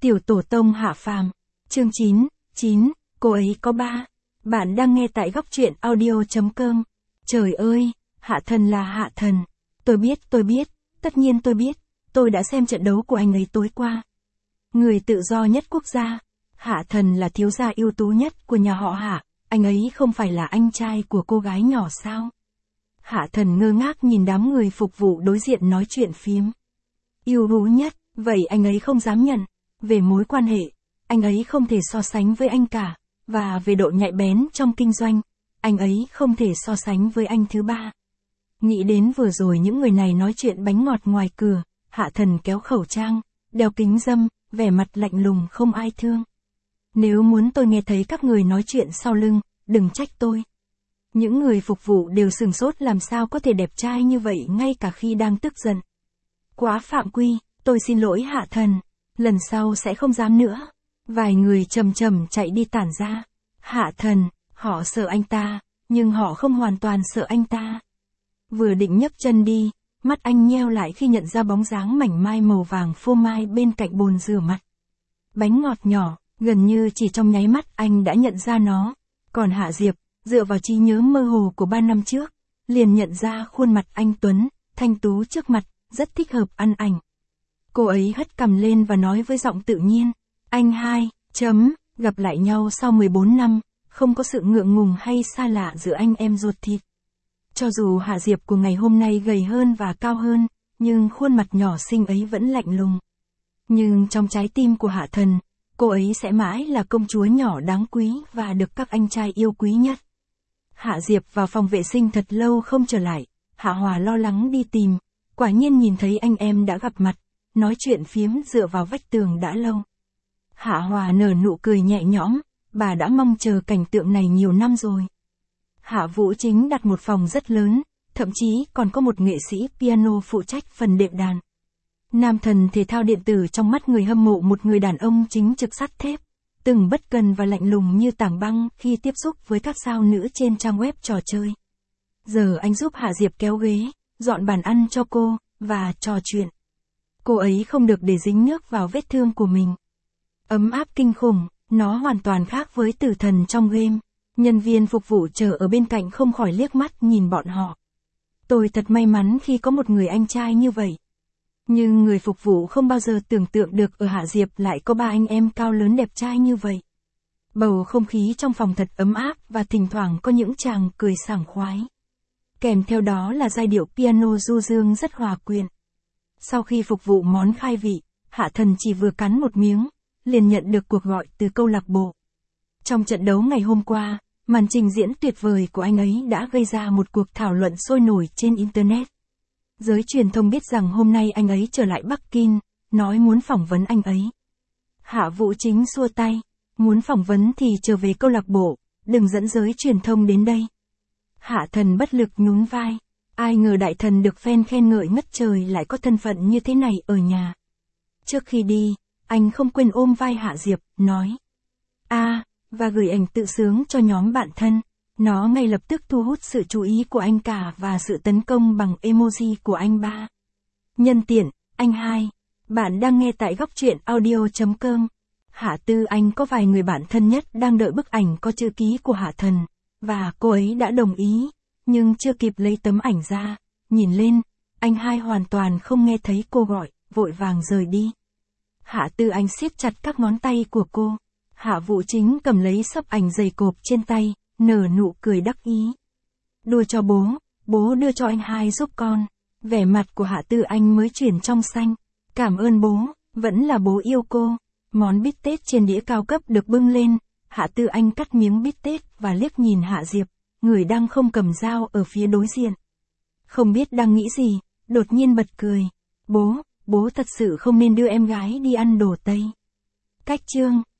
Tiểu tổ tông hạ phàm. Chương 9, cô ấy có ba. Bạn đang nghe tại góc truyện audio.com. Trời ơi, Hạ Thần là Hạ Thần. Tôi biết, tất nhiên tôi biết. Tôi đã xem trận đấu của anh ấy tối qua. Người tự do nhất quốc gia. Hạ Thần là thiếu gia ưu tú nhất của nhà họ Hạ. Anh ấy không phải là anh trai của cô gái nhỏ sao? Hạ Thần ngơ ngác nhìn đám người phục vụ đối diện nói chuyện phiếm. Ưu tú nhất, vậy anh ấy không dám nhận. Về mối quan hệ, anh ấy không thể so sánh với anh cả. Và về độ nhạy bén trong kinh doanh, anh ấy không thể so sánh với anh thứ ba. Nghĩ đến vừa rồi những người này nói chuyện bánh ngọt ngoài cửa, Hạ Thần kéo khẩu trang, đeo kính râm, vẻ mặt lạnh lùng không ai thương. Nếu muốn tôi nghe thấy các người nói chuyện sau lưng, đừng trách tôi. Những người phục vụ đều sửng sốt, làm sao có thể đẹp trai như vậy ngay cả khi đang tức giận. Quá phạm quy, tôi xin lỗi Hạ Thần, lần sau sẽ không dám nữa. Vài người chậm chạy đi tản ra. Hạ Thần, họ sợ anh ta, nhưng họ không hoàn toàn sợ anh ta. Vừa định nhấc chân đi, mắt anh nheo lại khi nhận ra bóng dáng mảnh mai màu vàng phô mai bên cạnh bồn rửa mặt. Bánh ngọt nhỏ, gần như chỉ trong nháy mắt anh đã nhận ra nó. Còn Hạ Diệp, dựa vào trí nhớ mơ hồ của 3 năm trước, liền nhận ra khuôn mặt anh tuấn, thanh tú trước mặt, rất thích hợp ăn ảnh. Cô ấy hất cằm lên và nói với giọng tự nhiên, anh hai, gặp lại nhau sau 14 năm, không có sự ngượng ngùng hay xa lạ giữa anh em ruột thịt. Cho dù Hạ Diệp của ngày hôm nay gầy hơn và cao hơn, nhưng khuôn mặt nhỏ xinh ấy vẫn lạnh lùng. Nhưng trong trái tim của Hạ Thần, cô ấy sẽ mãi là công chúa nhỏ đáng quý và được các anh trai yêu quý nhất. Hạ Diệp vào phòng vệ sinh thật lâu không trở lại, Hạ Hòa lo lắng đi tìm, quả nhiên nhìn thấy anh em đã gặp mặt, nói chuyện phiếm dựa vào vách tường đã lâu. Hạ Hòa nở nụ cười nhẹ nhõm, bà đã mong chờ cảnh tượng này nhiều năm rồi. Hạ Vũ Chính đặt một phòng rất lớn, thậm chí còn có một nghệ sĩ piano phụ trách phần đệm đàn. Nam thần thể thao điện tử trong mắt người hâm mộ, một người đàn ông chính trực sắt thép, từng bất cần và lạnh lùng như tảng băng khi tiếp xúc với các sao nữ trên trang web trò chơi. Giờ anh giúp Hạ Diệp kéo ghế, dọn bàn ăn cho cô, và trò chuyện. Cô ấy không được để dính nước vào vết thương của mình. Ấm áp kinh khủng, nó hoàn toàn khác với tử thần trong game. Nhân viên phục vụ chờ ở bên cạnh không khỏi liếc mắt nhìn bọn họ. Tôi thật may mắn khi có một người anh trai như vậy. Nhưng người phục vụ không bao giờ tưởng tượng được ở Hạ Diệp lại có 3 anh em cao lớn đẹp trai như vậy. Bầu không khí trong phòng thật ấm áp và thỉnh thoảng có những chàng cười sảng khoái. Kèm theo đó là giai điệu piano du dương rất hòa quyện. Sau khi phục vụ món khai vị, Hạ Thần chỉ vừa cắn một miếng, liền nhận được cuộc gọi từ câu lạc bộ. Trong trận đấu ngày hôm qua, màn trình diễn tuyệt vời của anh ấy đã gây ra một cuộc thảo luận sôi nổi trên Internet. Giới truyền thông biết rằng hôm nay anh ấy trở lại Bắc Kinh, nói muốn phỏng vấn anh ấy. Hạ Vũ Chính xua tay, muốn phỏng vấn thì trở về câu lạc bộ, đừng dẫn giới truyền thông đến đây. Hạ Thần bất lực nhún vai, ai ngờ đại thần được fan khen ngợi ngất trời lại có thân phận như thế này ở nhà. Trước khi đi, anh không quên ôm vai Hạ Diệp, nói và gửi ảnh tự sướng cho nhóm bạn thân. Nó ngay lập tức thu hút sự chú ý của anh cả và sự tấn công bằng emoji của anh ba. Nhân tiện, anh hai, bạn đang nghe tại góc truyện audio.com. Hạ Tư Anh có vài người bạn thân nhất đang đợi bức ảnh có chữ ký của Hạ Thần, và cô ấy đã đồng ý, nhưng chưa kịp lấy tấm ảnh ra, nhìn lên, anh hai hoàn toàn không nghe thấy cô gọi, vội vàng rời đi. Hạ Tư Anh siết chặt các ngón tay của cô. Hạ Vũ Chính cầm lấy xấp ảnh dày cộp trên tay, nở nụ cười đắc ý. Đùa cho bố đưa cho anh hai giúp con. Vẻ mặt của Hạ Tư Anh mới chuyển trong xanh. Cảm ơn bố, vẫn là bố yêu cô. Món bít tết trên đĩa cao cấp được bưng lên, Hạ Tư Anh cắt miếng bít tết và liếc nhìn Hạ Diệp, người đang không cầm dao ở phía đối diện. Không biết đang nghĩ gì, đột nhiên bật cười. Bố thật sự không nên đưa em gái đi ăn đồ Tây. Cách chương